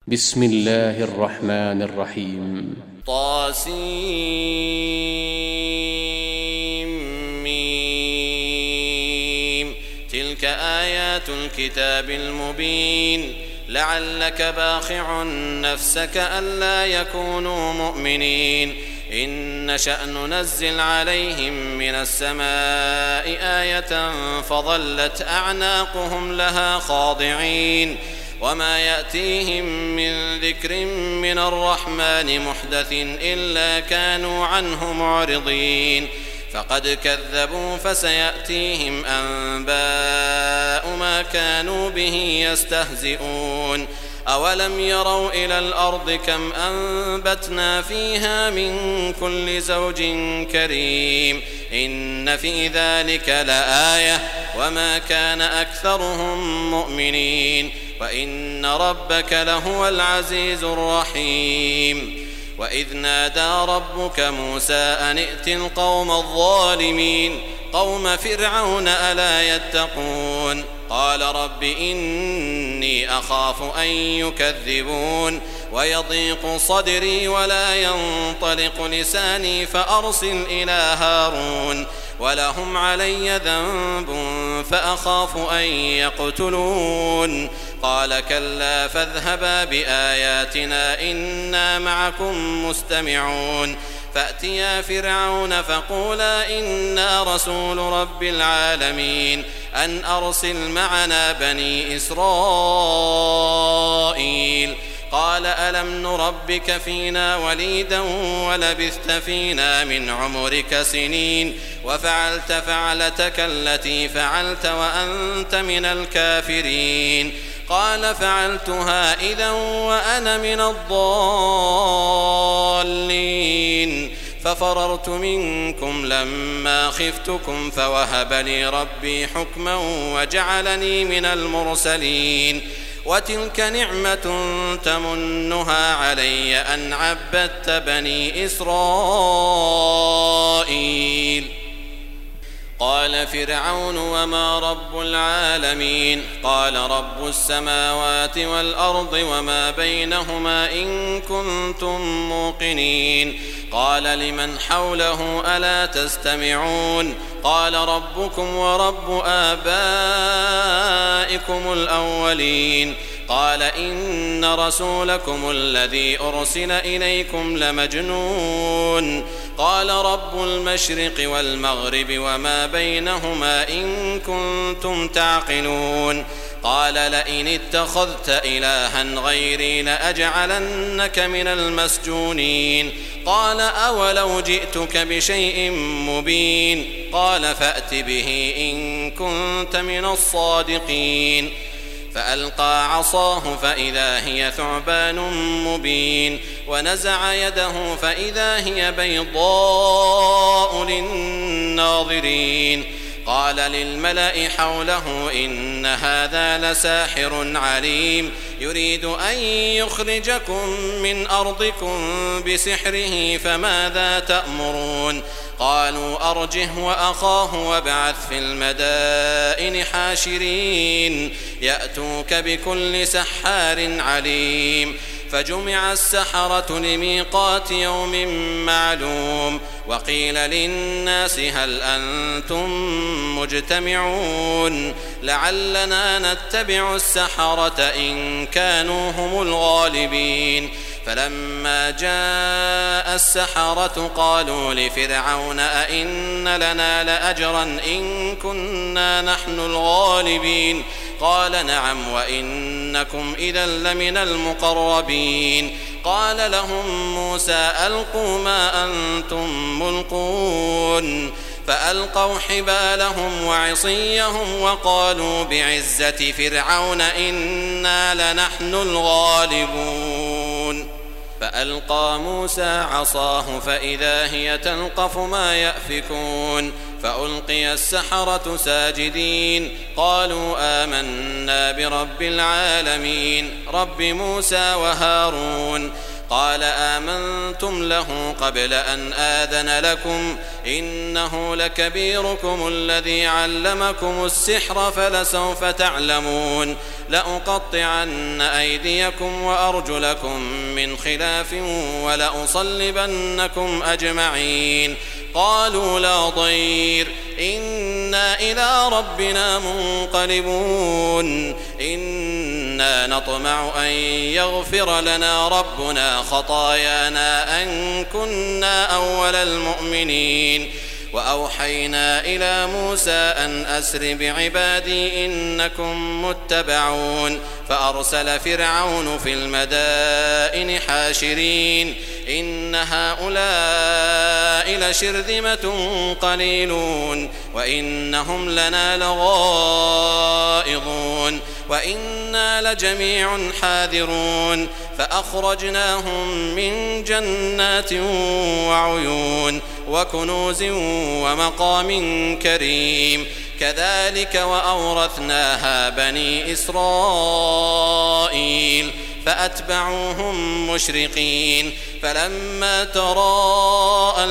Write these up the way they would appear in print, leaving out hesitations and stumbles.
بسم الله الرحمن الرحيم طاسيم تلك آيات الكتاب المبين لعلك باخع نفسك ألا يكونوا مؤمنين إن نشأ ننزل عليهم من السماء آية فظلت أعناقهم لها خاضعين وما يأتيهم من ذكر من الرحمن محدث إلا كانوا عنه معرضين فقد كذبوا فسيأتيهم أنباء ما كانوا به يستهزئون أولم يروا إلى الأرض كم أنبتنا فيها من كل زوج كريم إن في ذلك لآية وما كان أكثرهم مؤمنين وإن ربك لهو العزيز الرحيم وإذ نادى ربك موسى أن ائت القوم الظالمين قوم فرعون ألا يتقون قال رب إني أخاف أن يكذبون ويضيق صدري ولا ينطلق لساني فأرسل إلى هارون ولهم علي ذنب فأخاف أن يقتلون قال كلا فاذهبا بآياتنا إنا معكم مستمعون فأتيا فرعون فقولا إنا رسول رب العالمين أن أرسل معنا بني إسرائيل قال ألم نربك فينا وليدا ولبثت فينا من عمرك سنين وفعلت فعلتك التي فعلت وأنت من الكافرين قال فعلتها إذا وأنا من الضالين ففررت منكم لما خفتكم فوهب لي ربي حكما وجعلني من المرسلين وتلك نعمة تمنها علي أن عبدت بني إسرائيل قال فرعون وما رب العالمين قال رب السماوات والأرض وما بينهما إن كنتم موقنين قال لمن حوله ألا تستمعون قال ربكم ورب آبائكم الأولين قال إن رسولكم الذي أرسل إليكم لمجنون قال رب المشرق والمغرب وما بينهما إن كنتم تعقلون قال لئن اتخذت إلها غيري لأجعلنك من المسجونين قال أولو جئتك بشيء مبين قال فأت به إن كنت من الصادقين فألقى عصاه فإذا هي ثعبان مبين ونزع يده فإذا هي بيضاء للناظرين قال للملأ حوله إن هذا لساحر عليم يريد أن يخرجكم من أرضكم بسحره فماذا تأمرون قالوا أرجه وأخاه وابعث في المدائن حاشرين يأتوك بكل سحار عليم فجمع السحرة لميقات يوم معلوم وقيل للناس هل أنتم مجتمعون لعلنا نتبع السحرة إن كانوا هم الغالبين فلما جاء السحرة قالوا لفرعون أئن لنا لأجرا إن كنا نحن الغالبين قال نعم وإنكم إذا لمن المقربين قال لهم موسى ألقوا ما أنتم ملقون فألقوا حبالهم وعصيهم وقالوا بعزة فرعون إنا لنحن الغالبون فألقى موسى عصاه فإذا هي تلقف ما يأفكون فألقي السحرة ساجدين قالوا آمنا برب العالمين رب موسى وهارون قال آمنتم له قبل أن آذن لكم إنه لكبيركم الذي علمكم السحر فلسوف تعلمون لأقطعن أيديكم وأرجلكم من خلاف ولأصلبنكم أجمعين قالوا لا ضير إنا إلى ربنا منقلبون إنا نطمع أن يغفر لنا ربنا خطايانا أن كنا أول المؤمنين وأوحينا إلى موسى أن أسر بعبادي إنكم متبعون فأرسل فرعون في المدائن حاشرين إن هؤلاء لشرذمة قليلون وإنهم لنا لغائظون وإنا لجميع حاذرون فأخرجناهم من جنات وعيون وكنوز ومقام كريم كذلك وأورثناها بني إسرائيل فأتبعوهم مشرقين فلما تراءى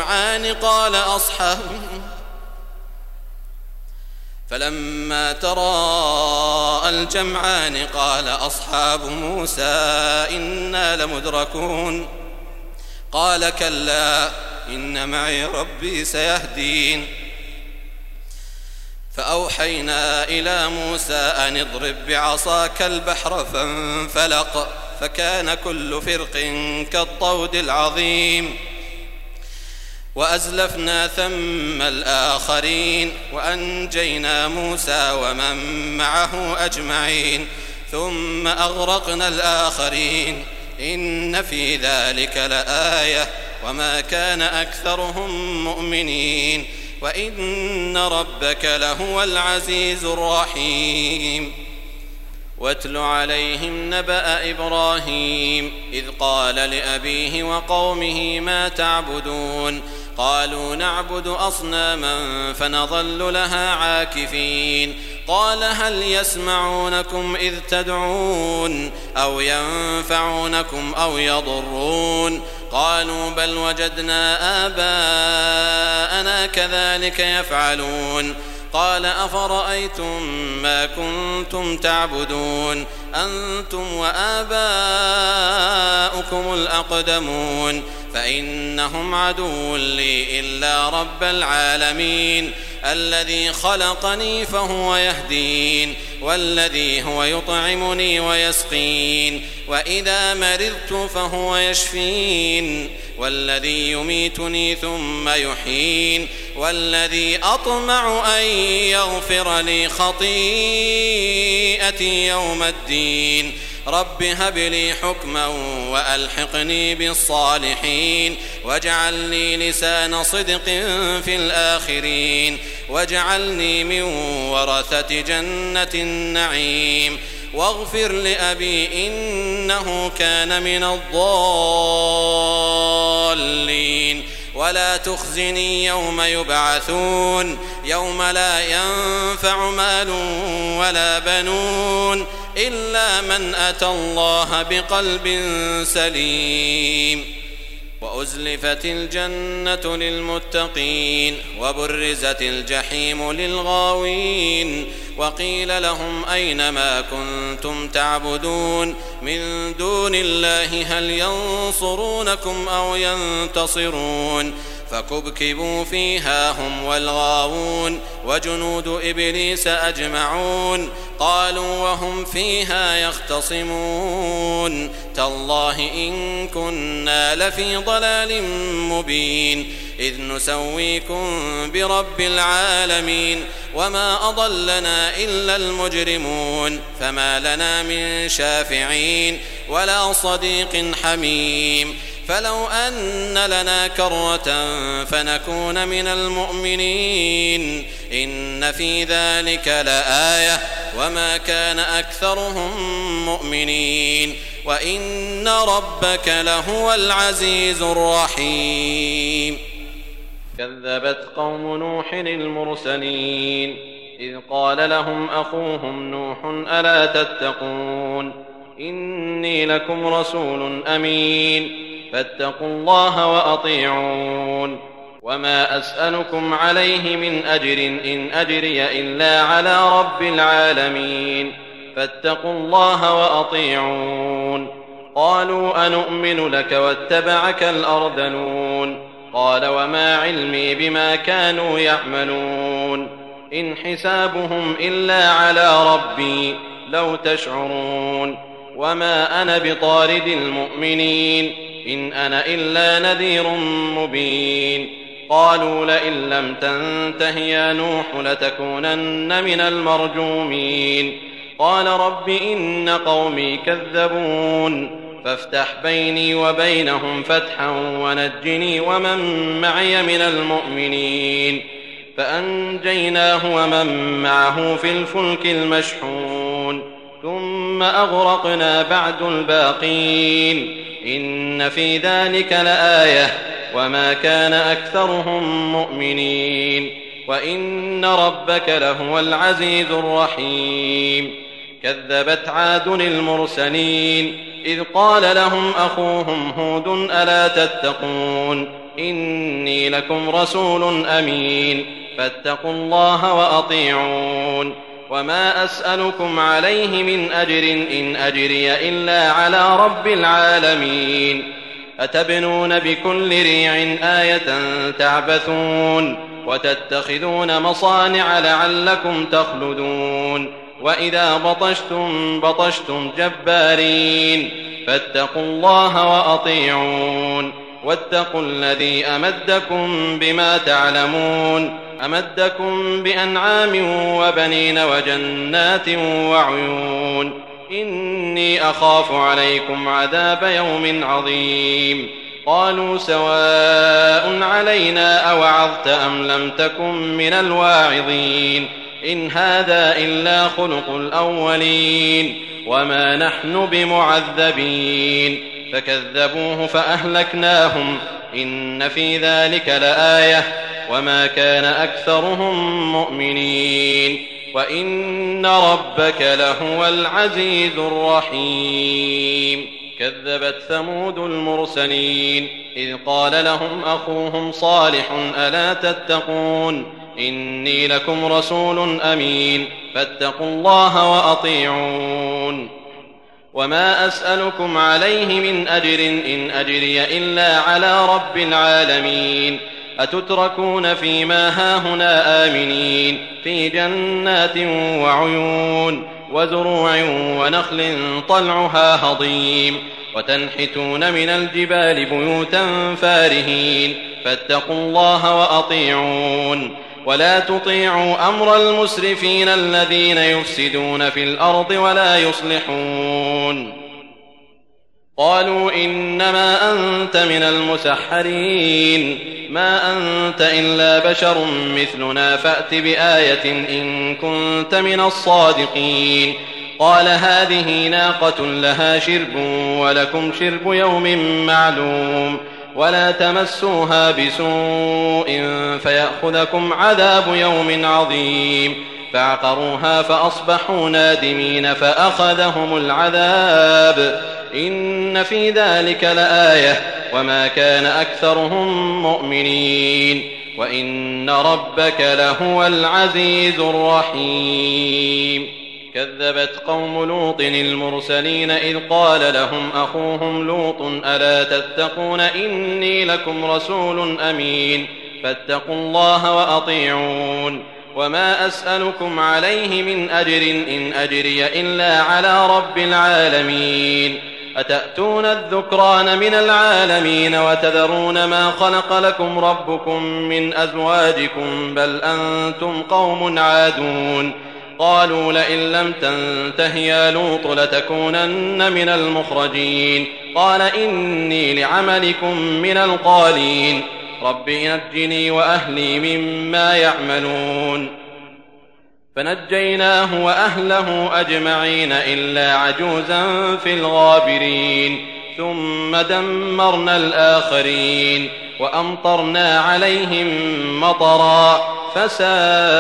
الجمعان قال أصحاب موسى إنا لمدركون قال كلا إن معي ربي سيهدين فأوحينا إلى موسى أن اضرب بعصاك البحر فانفلق فكان كل فرق كالطود العظيم وأزلفنا ثم الآخرين وأنجينا موسى ومن معه أجمعين ثم أغرقنا الآخرين إن في ذلك لآية وما كان أكثرهم مؤمنين وإن ربك لهو العزيز الرحيم واتل عليهم نبأ إبراهيم إذ قال لأبيه وقومه ما تعبدون قالوا نعبد أصناما فنظل لها عاكفين قال هل يسمعونكم إذ تدعون أو ينفعونكم أو يضرون قالوا بل وجدنا آباءنا كذلك يفعلون قال أفرأيتم ما كنتم تعبدون أنتم وآباؤكم الأقدمون فإنهم عدو لي إلا رب العالمين الذي خلقني فهو يهدين والذي هو يطعمني ويسقين وإذا مرضت فهو يشفين والذي يميتني ثم يحيين والذي أطمع أن يغفر لي خطيئتي يوم الدين رب هب لي حكما وألحقني بالصالحين واجعل لي لسان صدق في الآخرين واجعلني من ورثة جنة النعيم واغفر لأبي إنه كان من الضالين ولا تخزني يوم يبعثون يوم لا ينفع مال ولا بنون إلا من أتى الله بقلب سليم وأزلفت الجنة للمتقين وبرزت الجحيم للغاوين وقيل لهم أين ما كنتم تعبدون من دون الله هل ينصرونكم أو ينتصرون فكبكبوا فيها هم والغاوون وجنود إبليس أجمعون قالوا وهم فيها يختصمون تالله إن كنا لفي ضلال مبين إذ نسويكم برب العالمين وما أضلنا إلا المجرمون فما لنا من شافعين ولا صديق حميم فلو أن لنا كرة فنكون من المؤمنين إن في ذلك لآية وما كان أكثرهم مؤمنين وإن ربك لهو العزيز الرحيم كذبت قوم نوح المرسلين إذ قال لهم أخوهم نوح ألا تتقون إني لكم رسول أمين فاتقوا الله وأطيعون وما أسألكم عليه من أجر إن أجري إلا على رب العالمين فاتقوا الله وأطيعون قالوا أنؤمن لك واتبعك الأرذلون قال وما علمي بما كانوا يعملون إن حسابهم إلا على ربي لو تشعرون وما أنا بطارد المؤمنين إن أنا إلا نذير مبين قالوا لئن لم تنته يا نوح لتكونن من المرجومين قال رب إن قومي كذبون فافتح بيني وبينهم فتحا ونجني ومن معي من المؤمنين فأنجيناه ومن معه في الفلك المشحون ثم أغرقنا بعد الباقين إن في ذلك لآية وما كان أكثرهم مؤمنين وإن ربك لهو العزيز الرحيم كذبت عاد المرسلين إذ قال لهم أخوهم هود ألا تتقون إني لكم رسول أمين فاتقوا الله وأطيعون وما أسألكم عليه من أجر إن أجري إلا على رب العالمين أتبنون بكل ريع آية تعبثون وتتخذون مصانع لعلكم تخلدون وإذا بطشتم بطشتم جبارين فاتقوا الله وأطيعون واتقوا الذي أمدكم بما تعلمون أمدكم بأنعام وبنين وجنات وعيون إني أخاف عليكم عذاب يوم عظيم قالوا سواء علينا أوعظت أم لم تكن من الواعظين إن هذا إلا خلق الأولين وما نحن بمعذبين فكذبوه فأهلكناهم إن في ذلك لآية وما كان أكثرهم مؤمنين وإن ربك لهو العزيز الرحيم كذبت ثمود المرسلين إذ قال لهم أخوهم صالح ألا تتقون إني لكم رسول أمين فاتقوا الله وأطيعون وما أسألكم عليه من أجر إن أجري إلا على رب العالمين أتتركون فيما هاهنا آمنين في جنات وعيون وزروع ونخل طلعها هضيم وتنحتون من الجبال بيوتا فارهين فاتقوا الله وأطيعون ولا تطيعوا أمر المسرفين الذين يفسدون في الأرض ولا يصلحون قالوا إنما أنت من المسحرين ما أنت إلا بشر مثلنا فأت بآية إن كنت من الصادقين قال هذه ناقة لها شرب ولكم شرب يوم معلوم ولا تمسوها بسوء فيأخذكم عذاب يوم عظيم فعقروها فأصبحوا نادمين فأخذهم العذاب إن في ذلك لآية وما كان أكثرهم مؤمنين وإن ربك لهو العزيز الرحيم كذبت قوم لوط المرسلين إذ قال لهم أخوهم لوط ألا تتقون إني لكم رسول أمين فاتقوا الله وأطيعون وما أسألكم عليه من أجر إن أجري إلا على رب العالمين أتأتون الذكران من العالمين وتذرون ما خلق لكم ربكم من أزواجكم بل أنتم قوم عادون قالوا لئن لم تنته يا لوط لتكونن من المخرجين قال إني لعملكم من القالين رب نجني وأهلي مما يعملون فنجيناه وأهله أجمعين إلا عجوزا في الغابرين ثم دمرنا الآخرين وأمطرنا عليهم مطرا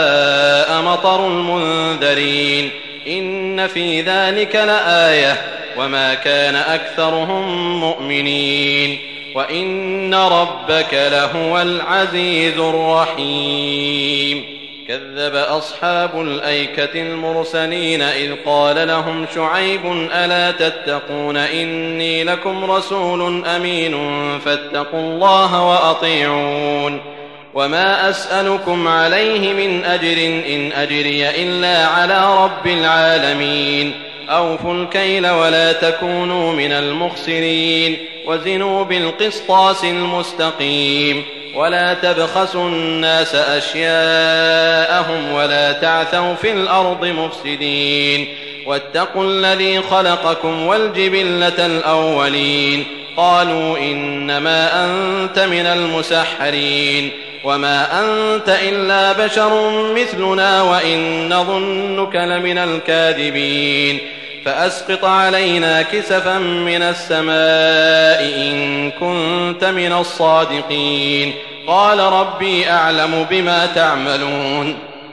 فساء مطر المنذرين إن في ذلك لآية وما كان أكثرهم مؤمنين وإن ربك لهو العزيز الرحيم. كذب أصحاب الأيكة المرسلين إذ قال لهم شعيب ألا تتقون إني لكم رسول أمين فاتقوا الله وأطيعون وما أسألكم عليه من أجر إن أجري إلا على رب العالمين. أوفوا الكيل ولا تكونوا من المخسرين وزنوا بالقسطاس المستقيم ولا تبخسوا الناس أشياءهم ولا تعثوا في الأرض مفسدين واتقوا الذي خلقكم والجبلة الأولين. قالوا إنما أنت من المسحرين وما أنت إلا بشر مثلنا وإن نظنك لمن الكاذبين فأسقط علينا كسفا من السماء إن كنت من الصادقين. قال ربي أعلم بما تعملون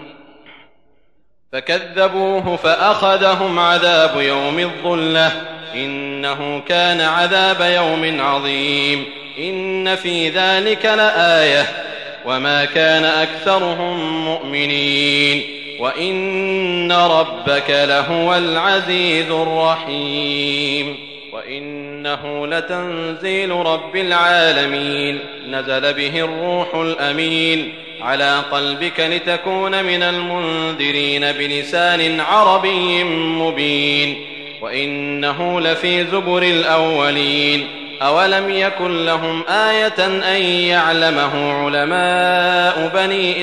فكذبوه فأخذهم عذاب يوم الظلة إنه كان عذاب يوم عظيم. إن في ذلك لآية وما كان أكثرهم مؤمنين وإن ربك لهو العزيز الرحيم. وإنه لتنزيل رب العالمين نزل به الروح الأمين على قلبك لتكون من المنذرين بلسان عربي مبين وإنه لفي زبر الأولين. أولم يكن لهم آية أن يعلمه علماء بني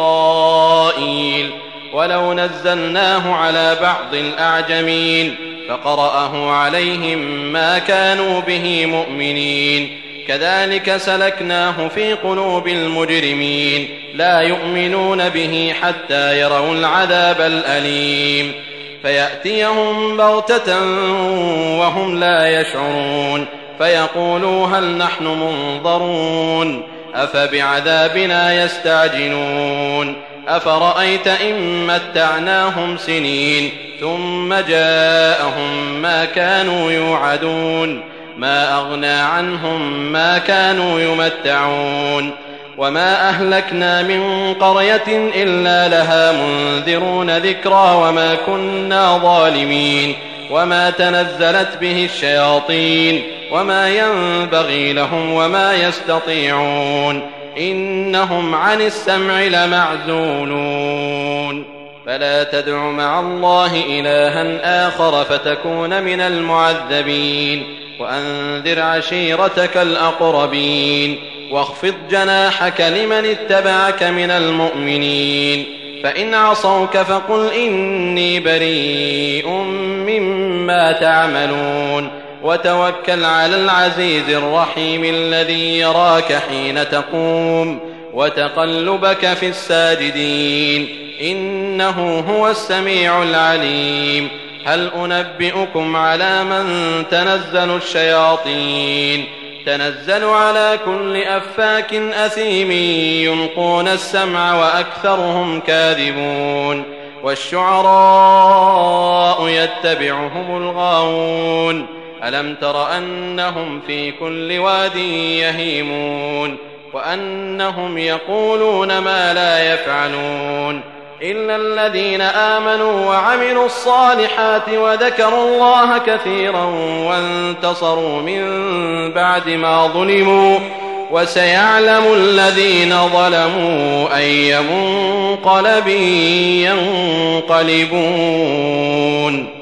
إسرائيل ولو نزلناه على بعض الأعجمين فقرأه عليهم ما كانوا به مؤمنين كذلك سلكناه في قلوب المجرمين لا يؤمنون به حتى يروا العذاب الأليم فيأتيهم بغتة وهم لا يشعرون فيقولوا هل نحن منظرون أفبعذابنا يستعجلون أفرأيت إن متعناهم سنين ثم جاءهم ما كانوا يوعدون ما أغنى عنهم ما كانوا يمتعون وما أهلكنا من قرية إلا لها منذرون ذكرى وما كنا ظالمين وما تنزلت به الشياطين وما ينبغي لهم وما يستطيعون إنهم عن السمع لمعزولون فلا تدع مع الله إلها آخر فتكون من المعذبين وأنذر عشيرتك الأقربين واخفض جناحك لمن اتبعك من المؤمنين فإن عصوك فقل إني بريء مما تعملون وتوكل على العزيز الرحيم الذي يراك حين تقوم وتقلبك في الساجدين إنه هو السميع العليم. هل أنبئكم على من تنزل الشياطين تنزل على كل أفاك أثيم يلقون السمع وأكثرهم كاذبون والشعراء يتبعهم الغاوون ألم تر أنهم في كل واد يهيمون وأنهم يقولون ما لا يفعلون إلا الذين آمنوا وعملوا الصالحات وذكروا الله كثيرا وانتصروا من بعد ما ظلموا وسيعلم الذين ظلموا أي منقلب ينقلبون.